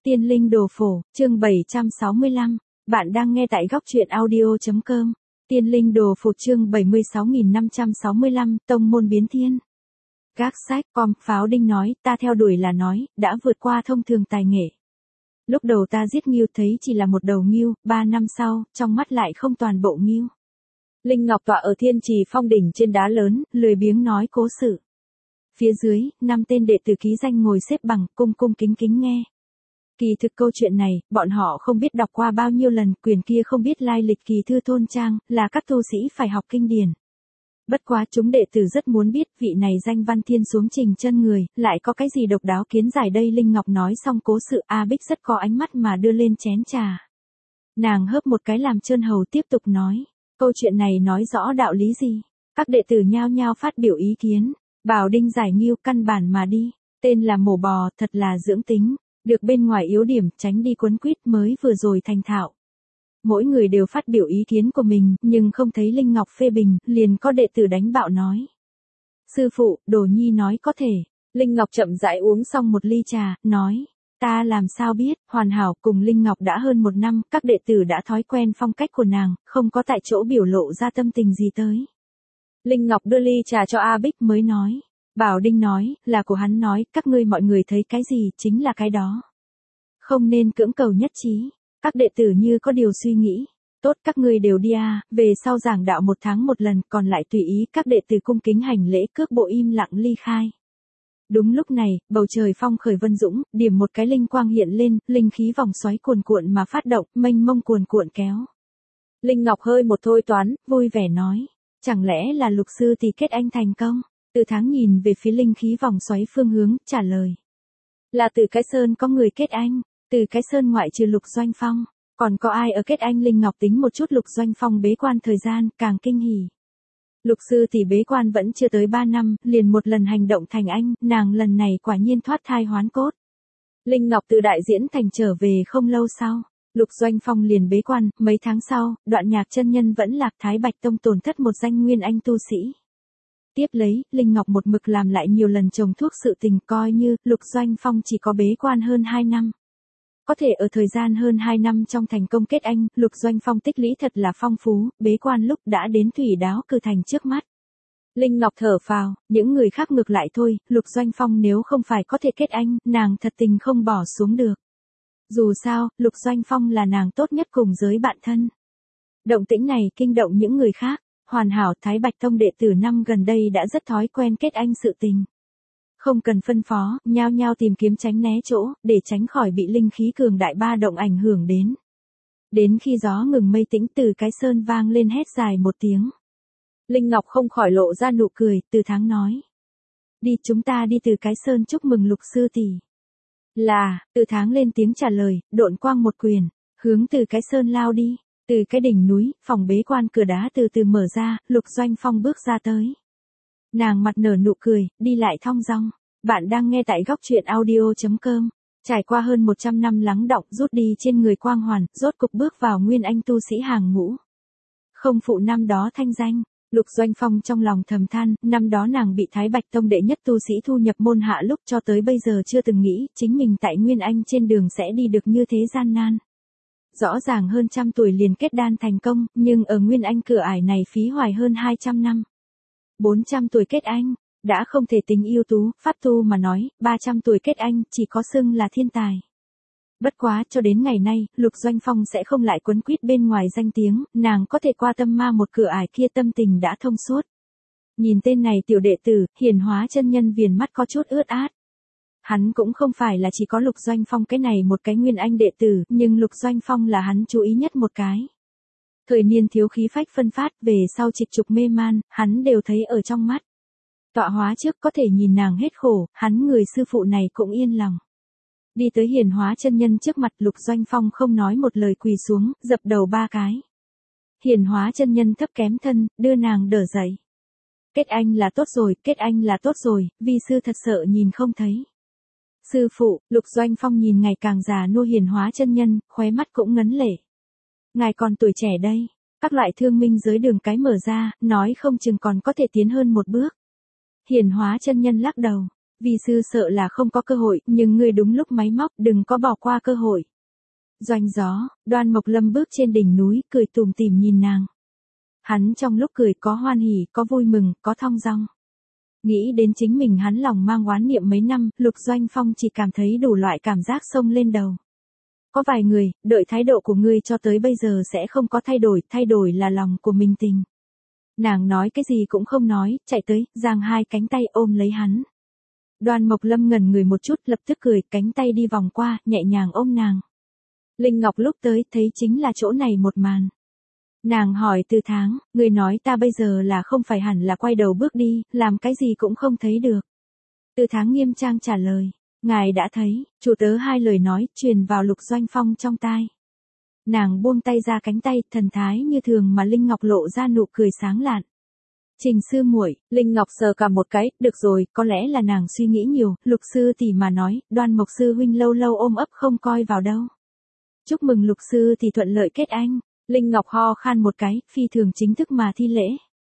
Tiên linh đồ phổ, chương 765. Bạn đang nghe tại góc truyện audio.com. Tiên linh đồ phổ chương 76565, tông môn biến thiên. Gác sách, pháo đinh nói, ta theo đuổi là nói, đã vượt qua thông thường tài nghệ. Lúc đầu ta giết ngưu thấy chỉ là một đầu ngưu, 3 năm sau, trong mắt lại không toàn bộ ngưu. Linh Ngọc tọa ở Thiên Trì Phong đỉnh trên đá lớn, lười biếng nói cố sự. Phía dưới, 5 tên đệ tử ký danh ngồi xếp bằng, cung kính kính nghe. Kỳ thực câu chuyện này, bọn họ không biết đọc qua bao nhiêu lần, quyển kia không biết lai lịch kỳ thư thôn trang, là các tu sĩ phải học kinh điển. Bất quá chúng đệ tử rất muốn biết vị này danh văn thiên xuống trình chân người, lại có cái gì độc đáo kiến giải đây. Linh Ngọc nói xong cố sự, A Bích rất có ánh mắt mà đưa lên chén trà. Nàng hớp một cái làm trơn hầu tiếp tục nói, câu chuyện này nói rõ đạo lý gì. Các đệ tử nhao nhao phát biểu ý kiến. Bảo Đinh giải ngưu căn bản mà đi, tên là mổ bò, thật là dưỡng tính, được bên ngoài yếu điểm, tránh đi quấn quýt mới vừa rồi thành thạo. Mỗi người đều phát biểu ý kiến của mình, nhưng không thấy Linh Ngọc phê bình, liền có đệ tử đánh bạo nói. Sư phụ, Đồ Nhi nói có thể. Linh Ngọc chậm rãi uống xong một ly trà, nói, ta làm sao biết. Hoàn hảo, cùng Linh Ngọc đã hơn 1 năm, các đệ tử đã thói quen phong cách của nàng, không có tại chỗ biểu lộ ra tâm tình gì tới. Linh Ngọc đưa ly trà cho A Bích mới nói. Bảo Đinh nói, là của hắn nói, các ngươi mọi người thấy cái gì, chính là cái đó. Không nên cưỡng cầu nhất trí. Các đệ tử như có điều suy nghĩ. Tốt, các ngươi đều đi về sau giảng đạo 1 tháng 1 lần, còn lại tùy ý. Các đệ tử cung kính hành lễ, cước bộ im lặng ly khai. Đúng lúc này, bầu trời phong khởi vân dũng, điểm một cái linh quang hiện lên, linh khí vòng xoáy cuồn cuộn mà phát động, mênh mông cuồn cuộn kéo. Linh Ngọc hơi một thôi toán, vui vẻ nói. Chẳng lẽ là Lục sư thì kết anh thành công? Từ Tháng nhìn về phía linh khí vòng xoáy phương hướng, trả lời. Là Từ Cái Sơn có người kết anh, Từ Cái Sơn ngoại trừ Lục Doanh Phong, còn có ai ở kết anh? Linh Ngọc tính một chút Lục Doanh Phong bế quan thời gian, càng kinh hỉ. Lục sư thì bế quan vẫn chưa tới 3 năm, liền một lần hành động thành anh, nàng lần này quả nhiên thoát thai hoán cốt. Linh Ngọc từ đại diễn thành trở về không lâu sau. Lục Doanh Phong liền bế quan, mấy tháng sau, Đoạn Nhạc chân nhân vẫn lạc Thái Bạch Tông tổn thất một danh nguyên anh tu sĩ. Tiếp lấy, Linh Ngọc một mực làm lại nhiều lần trồng thuốc sự tình, coi như Lục Doanh Phong chỉ có bế quan hơn 2 năm. Có thể ở thời gian hơn 2 năm trong thành công kết anh, Lục Doanh Phong tích lũy thật là phong phú, bế quan lúc đã đến thủy đáo cử thành trước mắt. Linh Ngọc thở phào, những người khác ngược lại thôi, Lục Doanh Phong nếu không phải có thể kết anh, nàng thật tình không bỏ xuống được. Dù sao, Lục Doanh Phong là nàng tốt nhất cùng giới bạn thân. Động tĩnh này kinh động những người khác. Hoàn hảo, Thái Bạch Tông đệ tử năm gần đây đã rất thói quen kết anh sự tình. Không cần phân phó, nhao nhao tìm kiếm tránh né chỗ, để tránh khỏi bị linh khí cường đại ba động ảnh hưởng đến. Đến khi gió ngừng mây tĩnh, Từ Cái Sơn vang lên hét dài một tiếng. Linh Ngọc không khỏi lộ ra nụ cười, Từ Tháng nói. Đi, chúng ta đi Từ Cái Sơn chúc mừng Lục sư tỷ. Là, Từ Tháng lên tiếng trả lời, độn quang một quyền, hướng Từ Cái Sơn lao đi. Từ cái đỉnh núi, phòng bế quan cửa đá từ từ mở ra, Lục Doanh Phong bước ra tới. Nàng mặt nở nụ cười, đi lại thong dong. Bạn đang nghe tại góc truyện audio.com. Trải qua hơn 100 năm lắng đọng rút đi trên người quang hoàn, rốt cục bước vào nguyên anh tu sĩ hàng ngũ. Không phụ năm đó thanh danh, Lục Doanh Phong trong lòng thầm than, năm đó nàng bị Thái Bạch Tông đệ nhất tu sĩ thu nhập môn hạ lúc cho tới bây giờ chưa từng nghĩ, chính mình tại nguyên anh trên đường sẽ đi được như thế gian nan. Rõ ràng hơn 100 tuổi liền kết đan thành công, nhưng ở nguyên anh cửa ải này phí hoài hơn 200 năm. 400 tuổi kết anh, đã không thể tính ưu tú, pháp tu mà nói, 300 tuổi kết anh, chỉ có xưng là thiên tài. Bất quá, cho đến ngày nay, Lục Doanh Phong sẽ không lại quấn quýt bên ngoài danh tiếng, nàng có thể qua tâm ma một cửa ải kia, tâm tình đã thông suốt. Nhìn tên này tiểu đệ tử, Hiển Hóa chân nhân viền mắt có chút ướt át. Hắn cũng không phải là chỉ có Lục Doanh Phong cái này một cái nguyên anh đệ tử, nhưng Lục Doanh Phong là hắn chú ý nhất một cái. Thời niên thiếu khí phách phân phát, về sau trịch trục mê man, hắn đều thấy ở trong mắt. Tọa hóa trước có thể nhìn nàng hết khổ, hắn người sư phụ này cũng yên lòng. Đi tới Hiển Hóa chân nhân trước mặt, Lục Doanh Phong không nói một lời quỳ xuống, dập đầu 3 cái. Hiển Hóa chân nhân thấp kém thân, đưa nàng đỡ dậy. Kết anh là tốt rồi, kết anh là tốt rồi, vi sư thật sợ nhìn không thấy. Sư phụ, Lục Doanh Phong nhìn ngày càng già nua Hiển Hóa chân nhân, khóe mắt cũng ngấn lệ. Ngài còn tuổi trẻ đây, các loại thương minh giới đường cái mở ra, nói không chừng còn có thể tiến hơn một bước. Hiển Hóa chân nhân lắc đầu, Vi sư sợ là không có cơ hội, nhưng ngươi đúng lúc máy móc, đừng có bỏ qua cơ hội. Doanh gió, Đoan Mộc Lâm bước trên đỉnh núi, cười tủm tỉm nhìn nàng. Hắn trong lúc cười có hoan hỉ, có vui mừng, có thong dong. Nghĩ đến chính mình hắn lòng mang oán niệm mấy năm, Lục Doanh Phong chỉ cảm thấy đủ loại cảm giác xông lên đầu. Có vài người, đợi thái độ của ngươi cho tới bây giờ sẽ không có thay đổi là lòng của mình tình. Nàng nói cái gì cũng không nói, chạy tới, giang hai cánh tay ôm lấy hắn. Đoan Mộc Lâm ngẩn người một chút, lập tức cười, cánh tay đi vòng qua, nhẹ nhàng ôm nàng. Linh Ngọc lúc tới, thấy chính là chỗ này một màn. Nàng hỏi Từ Tháng, người nói ta bây giờ là không phải hẳn là quay đầu bước đi, làm cái gì cũng không thấy được. Từ Tháng nghiêm trang trả lời, ngài đã thấy, chủ tớ hai lời nói, truyền vào Lục Doanh Phong trong tai. Nàng buông tay ra cánh tay, thần thái như thường mà Linh Ngọc lộ ra nụ cười sáng lạn. Trình sư muội, Linh Ngọc sờ cả một cái, được rồi, có lẽ là nàng suy nghĩ nhiều, Lục sư tỷ mà nói, Đoan Mộc sư huynh lâu lâu ôm ấp không coi vào đâu. Chúc mừng Lục sư tỷ thuận lợi kết anh. Linh Ngọc ho khan một cái, phi thường chính thức mà thi lễ.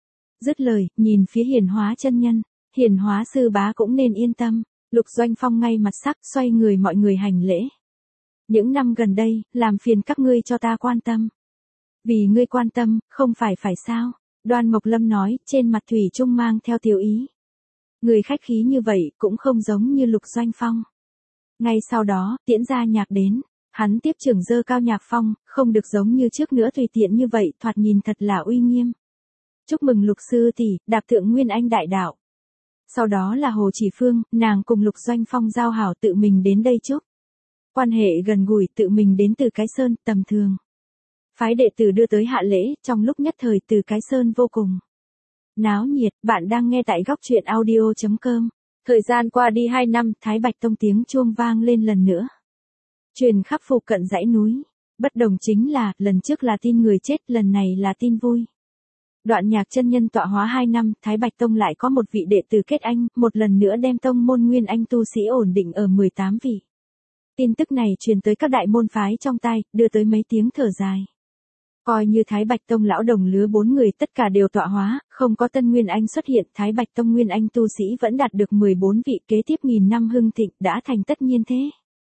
Dứt lời, nhìn phía Hiển Hóa chân nhân, Hiển Hóa sư bá cũng nên yên tâm. Lục Doanh Phong ngay mặt sắc, xoay người mọi người hành lễ. Những năm gần đây, làm phiền các ngươi cho ta quan tâm. Vì ngươi quan tâm, không phải sao? Đoan Mộc Lâm nói, trên mặt thủy chung mang theo tiểu ý. Người khách khí như vậy, cũng không giống như Lục Doanh Phong. Ngay sau đó, tiễn gia nhạc đến. Hắn tiếp trưởng dơ cao nhạc phong, không được giống như trước nữa tùy tiện như vậy, thoạt nhìn thật là uy nghiêm. Chúc mừng Lục sư tỷ, đạp thượng Nguyên Anh đại đạo. Sau đó là Hồ Chỉ Phương, nàng cùng Lục Doanh Phong giao hảo tự mình đến đây chúc. Quan hệ gần gũi tự mình đến Từ Cái Sơn, tầm thường. Phái đệ tử đưa tới hạ lễ, trong lúc nhất thời Từ Cái Sơn vô cùng náo nhiệt. Bạn đang nghe tại góc truyện audio.com. Thời gian qua đi 2 năm, Thái Bạch Tông tiếng chuông vang lên lần nữa. Truyền khắp phụ cận dãy núi. Bất đồng chính là, lần trước là tin người chết, lần này là tin vui. Đoạn Nhạc chân nhân tọa hóa 2 năm, Thái Bạch Tông lại có một vị đệ tử kết anh, một lần nữa đem tông môn Nguyên Anh tu sĩ ổn định ở 18 vị. Tin tức này truyền tới các đại môn phái trong tai, đưa tới mấy tiếng thở dài. Coi như Thái Bạch Tông lão đồng lứa 4 người tất cả đều tọa hóa, không có tân Nguyên Anh xuất hiện, Thái Bạch Tông Nguyên Anh tu sĩ vẫn đạt được 14 vị, kế tiếp nghìn năm hưng thịnh, đã thành tất nhiên thế.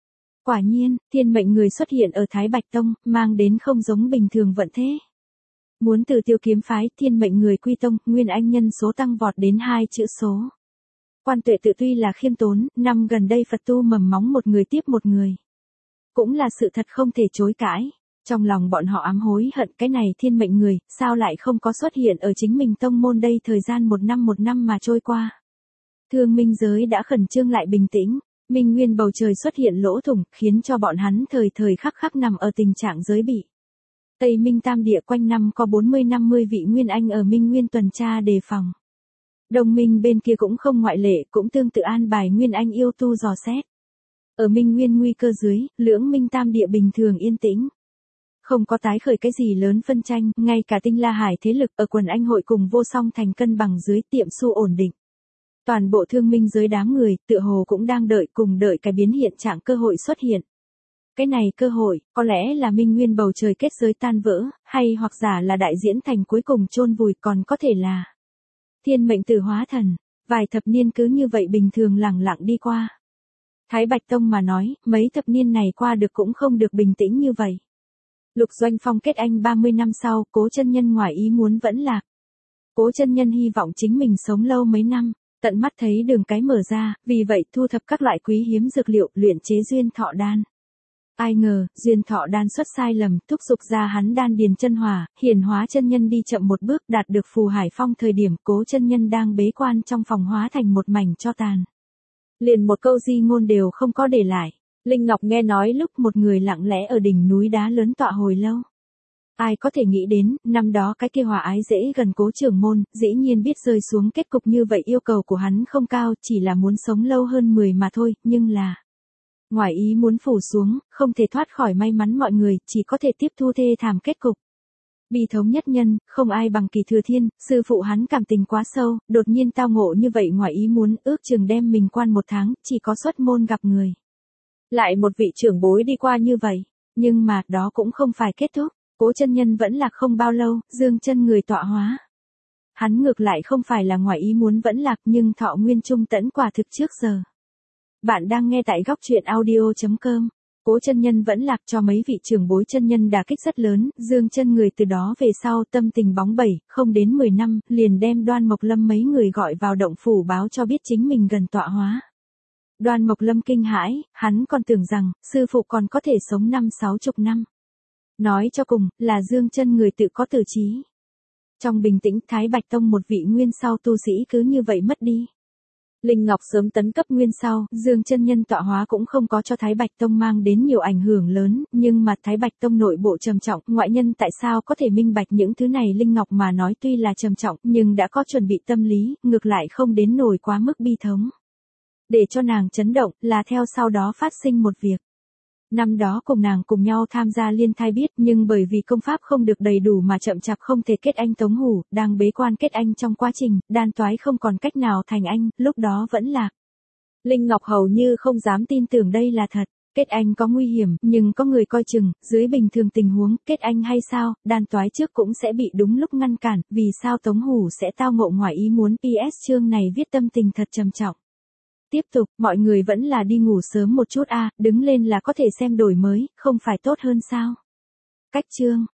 Quả nhiên, thiên mệnh người xuất hiện ở Thái Bạch Tông, mang đến không giống bình thường vận thế. Muốn từ Tiêu Kiếm phái, thiên mệnh người quy tông, Nguyên Anh nhân số tăng vọt đến 2 chữ số. Quan Tuệ tự tuy là khiêm tốn, năm gần đây Phật tu mầm móng một người tiếp một người. Cũng là sự thật không thể chối cãi. Trong lòng bọn họ ám hối hận cái này thiên mệnh người, sao lại không có xuất hiện ở chính mình tông môn đây, thời gian một năm mà trôi qua. Thương minh giới đã khẩn trương lại bình tĩnh. Minh Nguyên bầu trời xuất hiện lỗ thủng, khiến cho bọn hắn thời thời khắc khắc nằm ở tình trạng giới bị. Tây Minh Tam Địa quanh năm có 40-50 vị Nguyên Anh ở Minh Nguyên tuần tra đề phòng. Đồng minh bên kia cũng không ngoại lệ, cũng tương tự an bài Nguyên Anh yêu tu dò xét. Ở Minh Nguyên nguy cơ dưới, lưỡng Minh Tam Địa bình thường yên tĩnh. Không có tái khởi cái gì lớn phân tranh, ngay cả Tinh La Hải thế lực ở quần anh hội cùng Vô Song thành cân bằng dưới tiệm su ổn định. Toàn bộ thương minh giới đám người, tựa hồ cũng đang đợi cái biến hiện trạng cơ hội xuất hiện. Cái này cơ hội, có lẽ là Minh Nguyên bầu trời kết giới tan vỡ, hay hoặc giả là đại diễn thành cuối cùng chôn vùi, còn có thể là thiên mệnh tử hóa thần. Vài thập niên cứ như vậy bình thường lẳng lặng đi qua. Thái Bạch Tông mà nói, mấy thập niên này qua được cũng không được bình tĩnh như vậy. Lục Doanh Phong kết anh 30 năm sau, Cố chân nhân ngoài ý muốn vẫn lạc. Cố chân nhân hy vọng chính mình sống lâu mấy năm. Tận mắt thấy đường cái mở ra, vì vậy thu thập các loại quý hiếm dược liệu, luyện chế duyên thọ đan. Ai ngờ, duyên thọ đan xuất sai lầm, thúc giục ra hắn đan điền chân hỏa, Hiển Hóa chân nhân đi chậm một bước, đạt được Phù Hải Phong thời điểm Cố chân nhân đang bế quan trong phòng hóa thành một mảnh tro tàn. Liền một câu di ngôn đều không có để lại. Linh Ngọc nghe nói lúc một người lặng lẽ ở đỉnh núi đá lớn tọa hồi lâu. Ai có thể nghĩ đến, năm đó cái kia hòa ái dễ gần Cố trưởng môn, dĩ nhiên biết rơi xuống kết cục như vậy. Yêu cầu của hắn không cao, chỉ là muốn sống lâu hơn 10 mà thôi, nhưng là ngoài ý muốn phủ xuống, không thể thoát khỏi may mắn mọi người, chỉ có thể tiếp thu thê thảm kết cục. Bi thống nhất nhân, không ai bằng Kỳ Thừa Thiên, sư phụ hắn cảm tình quá sâu, đột nhiên tao ngộ như vậy ngoài ý muốn, ước chừng đem mình quan 1 tháng, chỉ có xuất môn gặp người. Lại một vị trưởng bối đi qua như vậy, nhưng mà, đó cũng không phải kết thúc. Cố chân nhân vẫn là không bao lâu, dương chân người tọa hóa. hắn ngược lại không phải là ngoài ý muốn vẫn lạc nhưng thọ nguyên trung tẫn quả thực trước giờ. Bạn đang nghe tại góc truyện audio.com. Cố chân nhân vẫn lạc cho mấy vị trưởng bối chân nhân đả kích rất lớn, Dương Chân Người từ đó về sau tâm tình bóng bẩy, không đến 10 năm, liền đem Đoan Mộc Lâm mấy người gọi vào động phủ báo cho biết chính mình gần tọa hóa. Đoan Mộc Lâm kinh hãi, hắn còn tưởng rằng, sư phụ còn có thể sống 5-60 năm. Nói cho cùng, là Dương Chân Người tự có tử trí. Trong bình tĩnh, Thái Bạch Tông một vị nguyên sau tu sĩ cứ như vậy mất đi. Linh Ngọc sớm tấn cấp nguyên sau, Dương chân nhân tọa hóa cũng không có cho Thái Bạch Tông mang đến nhiều ảnh hưởng lớn, nhưng mà Thái Bạch Tông nội bộ trầm trọng, ngoại nhân tại sao có thể minh bạch những thứ này Linh Ngọc mà nói tuy là trầm trọng, nhưng đã có chuẩn bị tâm lý, ngược lại không đến nổi quá mức bi thống. Để cho nàng chấn động, là theo sau đó phát sinh một việc. Năm đó cùng nàng cùng nhau tham gia liên thai biết nhưng bởi vì công pháp không được đầy đủ mà chậm chạp không thể kết anh Tống Hủ, đang bế quan kết anh trong quá trình, đan toái không còn cách nào thành anh, lúc đó vẫn lạc. Linh Ngọc hầu như không dám tin tưởng đây là thật. Kết anh có nguy hiểm, nhưng có người coi chừng, dưới bình thường tình huống, kết anh hay sao, đan toái trước cũng sẽ bị đúng lúc ngăn cản, vì sao Tống Hủ sẽ tao ngộ ngoài ý muốn. PS chương này viết tâm tình thật trầm trọng. Tiếp tục, mọi người vẫn là đi ngủ sớm một chút đứng lên là có thể xem đổi mới, không phải tốt hơn sao? Cách chương.